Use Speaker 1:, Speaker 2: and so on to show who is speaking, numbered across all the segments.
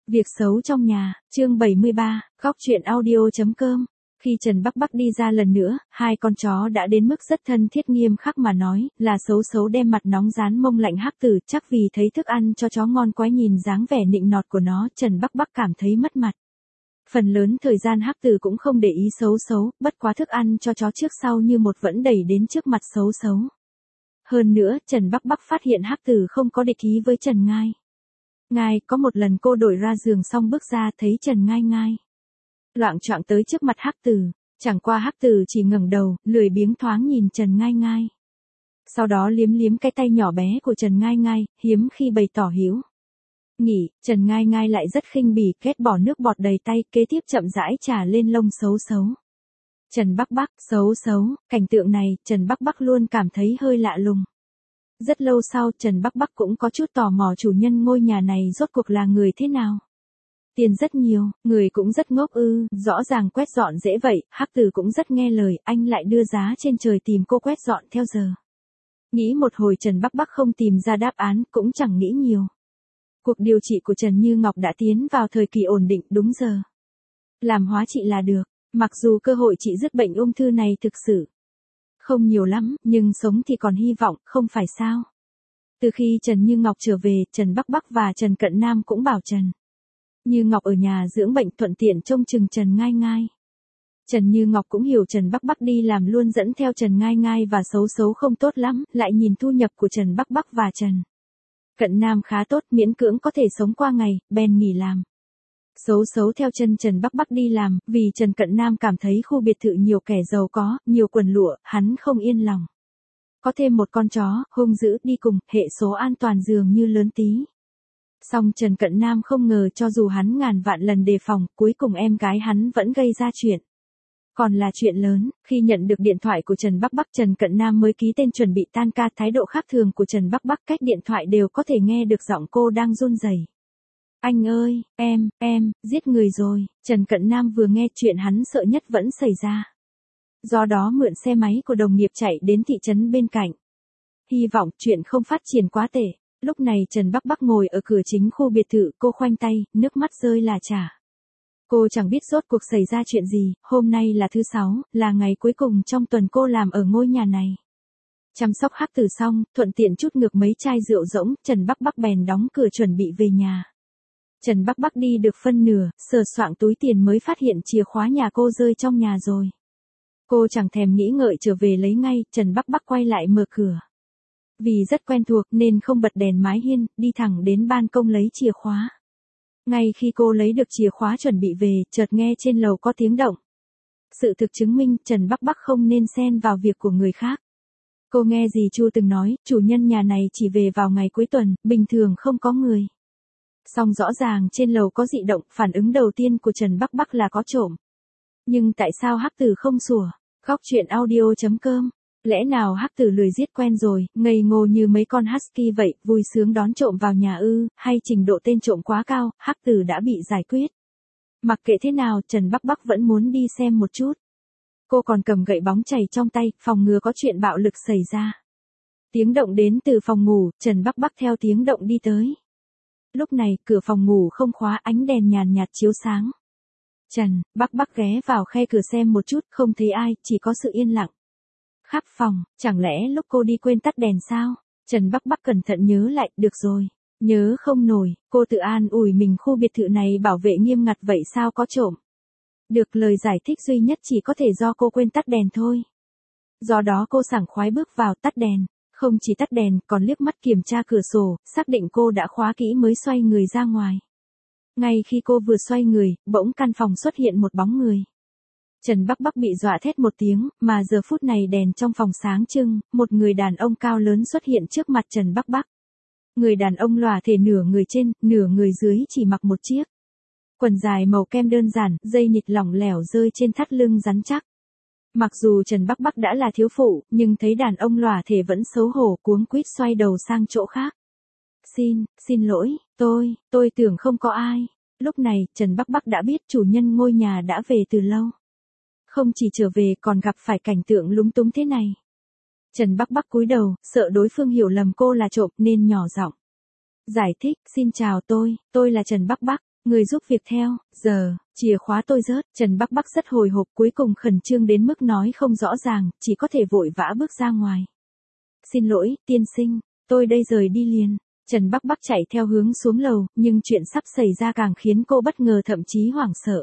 Speaker 1: Việc xấu trong nhà, chương 73, góc truyện audio.com. Khi Trần Bắc Bắc đi ra lần nữa, hai con chó đã đến mức rất thân thiết, nghiêm khắc mà nói, là xấu xấu đem mặt nóng dán mông lạnh Hắc Tử, chắc vì thấy thức ăn cho chó ngon quá, nhìn dáng vẻ nịnh nọt của nó, Trần Bắc Bắc cảm thấy mất mặt. Phần lớn thời gian Hắc Tử cũng không để ý xấu xấu, bất quá thức ăn cho chó trước sau như một vẫn đẩy đến trước mặt xấu xấu. Hơn nữa, Trần Bắc Bắc phát hiện Hắc Tử không có địch ý với Trần Ngai. Ngai, có một lần cô đổi ra giường xong bước ra thấy Trần Ngai loạng choạng tới trước mặt Hắc Tử, chẳng qua Hắc Tử chỉ ngẩng đầu, lười biếng thoáng nhìn Trần Ngai. Sau đó liếm liếm cái tay nhỏ bé của Trần Ngai, hiếm khi bày tỏ hiếu nghỉ. Trần Ngai lại rất khinh bỉ, kết bỏ nước bọt đầy tay, kế tiếp chậm rãi chà lên lông xấu xấu. Trần Bắc Bắc, xấu xấu, cảnh tượng này, Trần Bắc Bắc luôn cảm thấy hơi lạ lùng. Rất lâu sau, Trần Bắc Bắc cũng có chút tò mò chủ nhân ngôi nhà này rốt cuộc là người thế nào. Tiền rất nhiều, người cũng rất ngốc ư, rõ ràng quét dọn dễ vậy, Hắc Tử cũng rất nghe lời, anh lại đưa giá trên trời tìm cô quét dọn theo giờ. Nghĩ một hồi Trần Bắc Bắc không tìm ra đáp án, cũng chẳng nghĩ nhiều. Cuộc điều trị của Trần Như Ngọc đã tiến vào thời kỳ ổn định, đúng giờ. Làm hóa trị là được, mặc dù cơ hội trị dứt bệnh ung thư này thực sự không nhiều lắm, nhưng sống thì còn hy vọng, không phải sao. Từ khi Trần Như Ngọc trở về, Trần Bắc Bắc và Trần Cận Nam cũng bảo Trần Như Ngọc ở nhà dưỡng bệnh, thuận tiện trông chừng Trần Ngai. Trần Như Ngọc cũng hiểu Trần Bắc Bắc đi làm luôn dẫn theo Trần Ngai và xấu xấu không tốt lắm, lại nhìn thu nhập của Trần Bắc Bắc và Trần Cận Nam khá tốt, miễn cưỡng có thể sống qua ngày, bèn nghỉ làm. Xấu xấu theo chân Trần Bắc Bắc đi làm, vì Trần Cận Nam cảm thấy khu biệt thự nhiều kẻ giàu có, nhiều quần lụa, hắn không yên lòng. Có thêm một con chó, hung dữ đi cùng, hệ số an toàn dường như lớn tí. Song Trần Cận Nam không ngờ cho dù hắn ngàn vạn lần đề phòng, cuối cùng em gái hắn vẫn gây ra chuyện. Còn là chuyện lớn, khi nhận được điện thoại của Trần Bắc Bắc, Trần Cận Nam mới ký tên chuẩn bị tan ca. Thái độ khác thường của Trần Bắc Bắc, cách điện thoại đều có thể nghe được giọng cô đang run rẩy. Anh ơi, em, giết người rồi. Trần Cận Nam vừa nghe chuyện hắn sợ nhất vẫn xảy ra. Do đó mượn xe máy của đồng nghiệp chạy đến thị trấn bên cạnh. Hy vọng chuyện không phát triển quá tệ. Lúc này Trần Bắc Bắc ngồi ở cửa chính khu biệt thự, cô khoanh tay, nước mắt rơi là chả. Cô chẳng biết rốt cuộc xảy ra chuyện gì, hôm nay là thứ 6, là ngày cuối cùng trong tuần cô làm ở ngôi nhà này. Chăm sóc Hắc Tử xong, thuận tiện chút ngược mấy chai rượu rỗng, Trần Bắc Bắc bèn đóng cửa chuẩn bị về nhà. Trần Bắc Bắc đi được phân nửa, sờ soạng túi tiền mới phát hiện chìa khóa nhà cô rơi trong nhà rồi. Cô chẳng thèm nghĩ ngợi trở về lấy ngay, Trần Bắc Bắc quay lại mở cửa. Vì rất quen thuộc nên không bật đèn mái hiên, đi thẳng đến ban công lấy chìa khóa. Ngay khi cô lấy được chìa khóa chuẩn bị về, chợt nghe trên lầu có tiếng động. Sự thực chứng minh Trần Bắc Bắc không nên xen vào việc của người khác. Cô nghe dì Chu từng nói, chủ nhân nhà này chỉ về vào ngày cuối tuần, bình thường không có người. Song rõ ràng trên lầu có dị động, phản ứng đầu tiên của Trần Bắc Bắc là có trộm. Nhưng tại sao Hắc Tử không sủa? Góc truyện audio.com. Lẽ nào Hắc Tử lười giết quen rồi, ngây ngô như mấy con husky vậy, vui sướng đón trộm vào nhà ư, hay trình độ tên trộm quá cao, Hắc Tử đã bị giải quyết. Mặc kệ thế nào, Trần Bắc Bắc vẫn muốn đi xem một chút. Cô còn cầm gậy bóng chày trong tay, phòng ngừa có chuyện bạo lực xảy ra. Tiếng động đến từ phòng ngủ, Trần Bắc Bắc theo tiếng động đi tới. Lúc này, cửa phòng ngủ không khóa, ánh đèn nhàn nhạt chiếu sáng. Trần Bắc Bắc ghé vào khe cửa xem một chút, không thấy ai, chỉ có sự yên lặng khắp phòng. Chẳng lẽ lúc cô đi quên tắt đèn sao? Trần Bắc Bắc cẩn thận nhớ lại, được rồi, nhớ không nổi, cô tự an ủi mình, khu biệt thự này bảo vệ nghiêm ngặt vậy sao có trộm? Được, lời giải thích duy nhất chỉ có thể do cô quên tắt đèn thôi. Do đó cô sảng khoái bước vào, tắt đèn. Không chỉ tắt đèn, còn liếc mắt kiểm tra cửa sổ, xác định cô đã khóa kỹ mới xoay người ra ngoài. Ngay khi cô vừa xoay người, bỗng căn phòng xuất hiện một bóng người. Trần Bắc Bắc bị dọa thét một tiếng, mà giờ phút này đèn trong phòng sáng trưng, một người đàn ông cao lớn xuất hiện trước mặt Trần Bắc Bắc. Người đàn ông lòa thể nửa người trên, nửa người dưới, chỉ mặc một chiếc quần dài màu kem đơn giản, dây nịt lỏng lẻo rơi trên thắt lưng rắn chắc. Mặc dù Trần Bắc Bắc đã là thiếu phụ, nhưng thấy đàn ông lòa thể vẫn xấu hổ, cuống quýt xoay đầu sang chỗ khác. Xin lỗi, tôi tưởng không có ai. Lúc này, Trần Bắc Bắc đã biết chủ nhân ngôi nhà đã về từ lâu. Không chỉ trở về còn gặp phải cảnh tượng lúng túng thế này. Trần Bắc Bắc cúi đầu, sợ đối phương hiểu lầm cô là trộm nên nhỏ giọng giải thích, xin chào tôi là Trần Bắc Bắc. Người giúp việc theo, giờ, chìa khóa tôi rớt, Trần Bắc Bắc rất hồi hộp cuối cùng khẩn trương đến mức nói không rõ ràng, chỉ có thể vội vã bước ra ngoài. Xin lỗi, tiên sinh, tôi đây rời đi liền. Trần Bắc Bắc chạy theo hướng xuống lầu, nhưng chuyện sắp xảy ra càng khiến cô bất ngờ thậm chí hoảng sợ.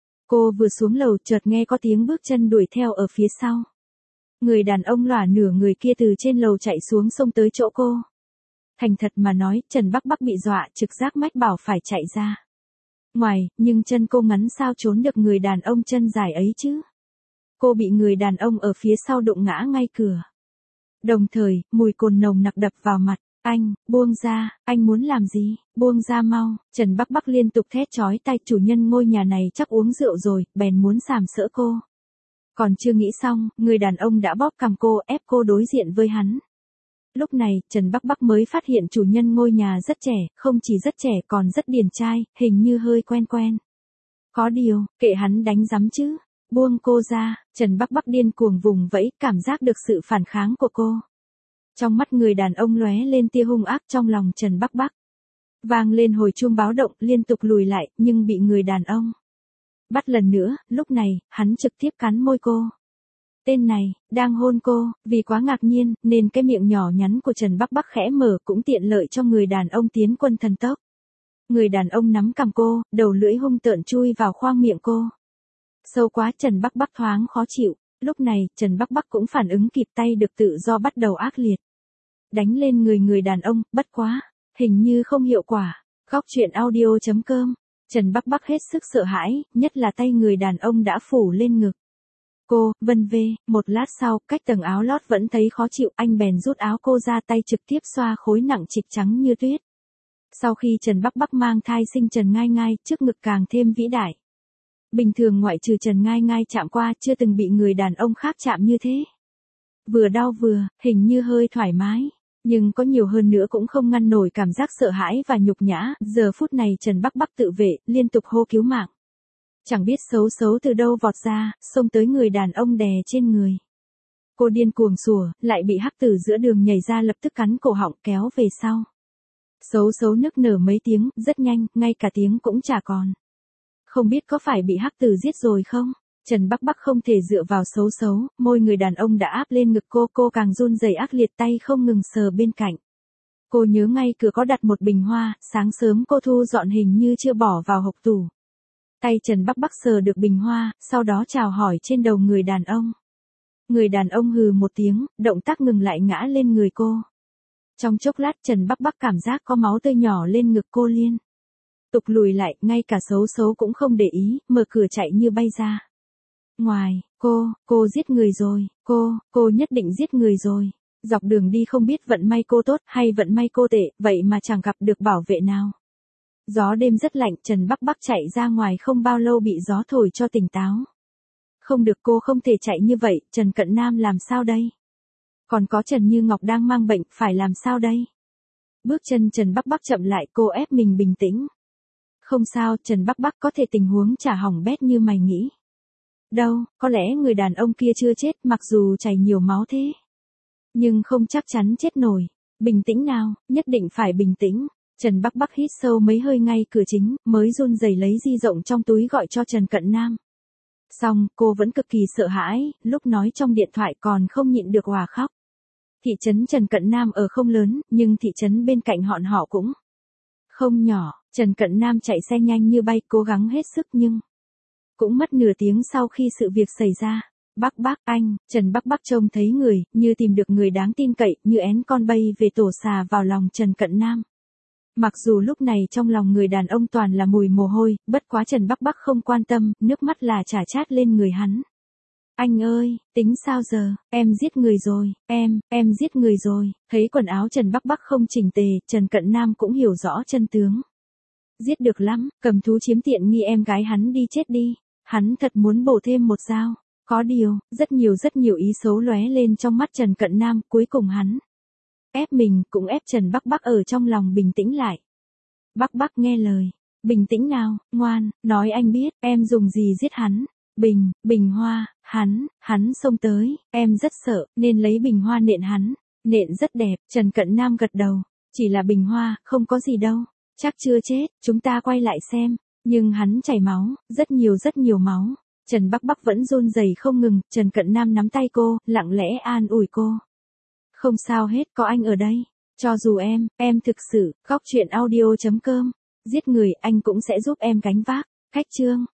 Speaker 1: Cô vừa xuống lầu chợt nghe có tiếng bước chân đuổi theo ở phía sau. Người đàn ông lỏa nửa người kia từ trên lầu chạy xuống xông tới chỗ cô. Thành thật mà nói, Trần Bắc Bắc bị dọa, trực giác mách bảo phải chạy ra ngoài, nhưng chân cô ngắn sao trốn được người đàn ông chân dài ấy chứ. Cô bị người đàn ông ở phía sau đụng ngã ngay cửa. Đồng thời, mùi cồn nồng nặc đập vào mặt. Anh, buông ra, anh muốn làm gì, buông ra mau. Trần Bắc Bắc liên tục thét chói tai, chủ nhân ngôi nhà này chắc uống rượu rồi, bèn muốn sàm sỡ cô. Còn chưa nghĩ xong, người đàn ông đã bóp cằm cô, ép cô đối diện với hắn. Lúc này, Trần Bắc Bắc mới phát hiện chủ nhân ngôi nhà rất trẻ, không chỉ rất trẻ còn rất điển trai, hình như hơi quen quen. Có điều, kệ hắn đánh rắm chứ. Buông cô ra, Trần Bắc Bắc điên cuồng vùng vẫy, cảm giác được sự phản kháng của cô. Trong mắt người đàn ông lóe lên tia hung ác, trong lòng Trần Bắc Bắc vang lên hồi chuông báo động, liên tục lùi lại, nhưng bị người đàn ông bắt lần nữa. Lúc này, hắn trực tiếp cắn môi cô. Tên này, đang hôn cô, vì quá ngạc nhiên, nên cái miệng nhỏ nhắn của Trần Bắc Bắc khẽ mở, cũng tiện lợi cho người đàn ông tiến quân thần tốc. Người đàn ông nắm cằm cô, đầu lưỡi hung tợn chui vào khoang miệng cô. Sâu quá, Trần Bắc Bắc thoáng khó chịu. Lúc này, Trần Bắc Bắc cũng phản ứng kịp, tay được tự do bắt đầu ác liệt đánh lên người đàn ông, bất quá, hình như không hiệu quả. Góc truyện audio.com. Trần Bắc Bắc hết sức sợ hãi, nhất là tay người đàn ông đã phủ lên ngực cô. Vân vê, một lát sau, cách tầng áo lót vẫn thấy khó chịu, anh bèn rút áo cô ra, tay trực tiếp xoa khối nặng trịch trắng như tuyết. Sau khi Trần Bắc Bắc mang thai sinh Trần Ngai Ngai, trước ngực càng thêm vĩ đại. Bình thường ngoại trừ Trần Ngai Ngai chạm qua, chưa từng bị người đàn ông khác chạm như thế. Vừa đau vừa, hình như hơi thoải mái. Nhưng có nhiều hơn nữa cũng không ngăn nổi cảm giác sợ hãi và nhục nhã. Giờ phút này Trần Bắc Bắc tự vệ, liên tục hô cứu mạng. Chẳng biết xấu xấu từ đâu vọt ra, xông tới người đàn ông đè trên người. Cô điên cuồng sủa, lại bị hắc tử giữa đường nhảy ra lập tức cắn cổ họng kéo về sau. Xấu xấu nức nở mấy tiếng, rất nhanh, ngay cả tiếng cũng chả còn. Không biết có phải bị hắc tử giết rồi không? Trần Bắc Bắc không thể dựa vào xấu xấu, môi người đàn ông đã áp lên ngực cô càng run rẩy ác liệt, tay không ngừng sờ bên cạnh. Cô nhớ ngay cửa có đặt một bình hoa, sáng sớm cô thu dọn hình như chưa bỏ vào hộc tủ. Tay Trần Bắc Bắc sờ được bình hoa, sau đó chào hỏi trên đầu người đàn ông. Người đàn ông hừ một tiếng, động tác ngừng lại, ngã lên người cô. Trong chốc lát Trần Bắc Bắc cảm giác có máu tươi nhỏ lên ngực cô liên tục lùi lại, ngay cả xấu xấu cũng không để ý, mở cửa chạy như bay ra ngoài. Cô giết người rồi, cô nhất định giết người rồi. Dọc đường đi không biết vận may cô tốt hay vận may cô tệ, vậy mà chẳng gặp được bảo vệ nào. Gió đêm rất lạnh, Trần Bắc Bắc chạy ra ngoài không bao lâu bị gió thổi cho tỉnh táo. Không được, cô không thể chạy như vậy, Trần Cận Nam làm sao đây? Còn có Trần Như Ngọc đang mang bệnh, phải làm sao đây? Bước chân Trần Bắc Bắc chậm lại, cô ép mình bình tĩnh. Không sao, Trần Bắc Bắc, có thể tình huống chả hỏng bét như mày nghĩ. Đâu, có lẽ người đàn ông kia chưa chết, mặc dù chảy nhiều máu thế. Nhưng không chắc chắn chết nổi. Bình tĩnh nào, nhất định phải bình tĩnh. Trần Bắc Bắc hít sâu mấy hơi, ngay cửa chính, mới run rẩy lấy di động trong túi gọi cho Trần Cận Nam. Xong, cô vẫn cực kỳ sợ hãi, lúc nói trong điện thoại còn không nhịn được òa khóc. Thị trấn Trần Cận Nam ở không lớn, nhưng thị trấn bên cạnh họ cũng không nhỏ. Trần Cận Nam chạy xe nhanh như bay, cố gắng hết sức nhưng cũng mất nửa tiếng sau khi sự việc xảy ra. Bắc Bắc, anh, Trần Bắc Bắc trông thấy người, như tìm được người đáng tin cậy, như én con bay về tổ xà vào lòng Trần Cận Nam. Mặc dù lúc này trong lòng người đàn ông toàn là mùi mồ hôi, bất quá Trần Bắc Bắc không quan tâm, nước mắt là chả chát lên người hắn. Anh ơi, tính sao giờ, em giết người rồi, em giết người rồi. Thấy quần áo Trần Bắc Bắc không chỉnh tề, Trần Cận Nam cũng hiểu rõ chân tướng. Giết được lắm, cầm thú chiếm tiện nghi em gái hắn đi chết đi. Hắn thật muốn bổ thêm một dao. Có điều, rất nhiều ý xấu lóe lên trong mắt Trần Cận Nam, cuối cùng hắn ép mình, cũng ép Trần Bắc Bắc ở trong lòng bình tĩnh lại. Bắc Bắc nghe lời, bình tĩnh nào, ngoan, nói anh biết, em dùng gì giết hắn. Bình hoa, hắn xông tới, em rất sợ, nên lấy bình hoa nện hắn. Nện rất đẹp, Trần Cận Nam gật đầu, chỉ là bình hoa, không có gì đâu. Chắc chưa chết, chúng ta quay lại xem. Nhưng hắn chảy máu, rất nhiều máu. Trần Bắc Bắc vẫn run rẩy không ngừng, Trần Cận Nam nắm tay cô, lặng lẽ an ủi cô. Không sao hết, có anh ở đây. Cho dù em thực sự, khóc chuyện audio.com. Giết người anh cũng sẽ giúp em gánh vác. Khách chương.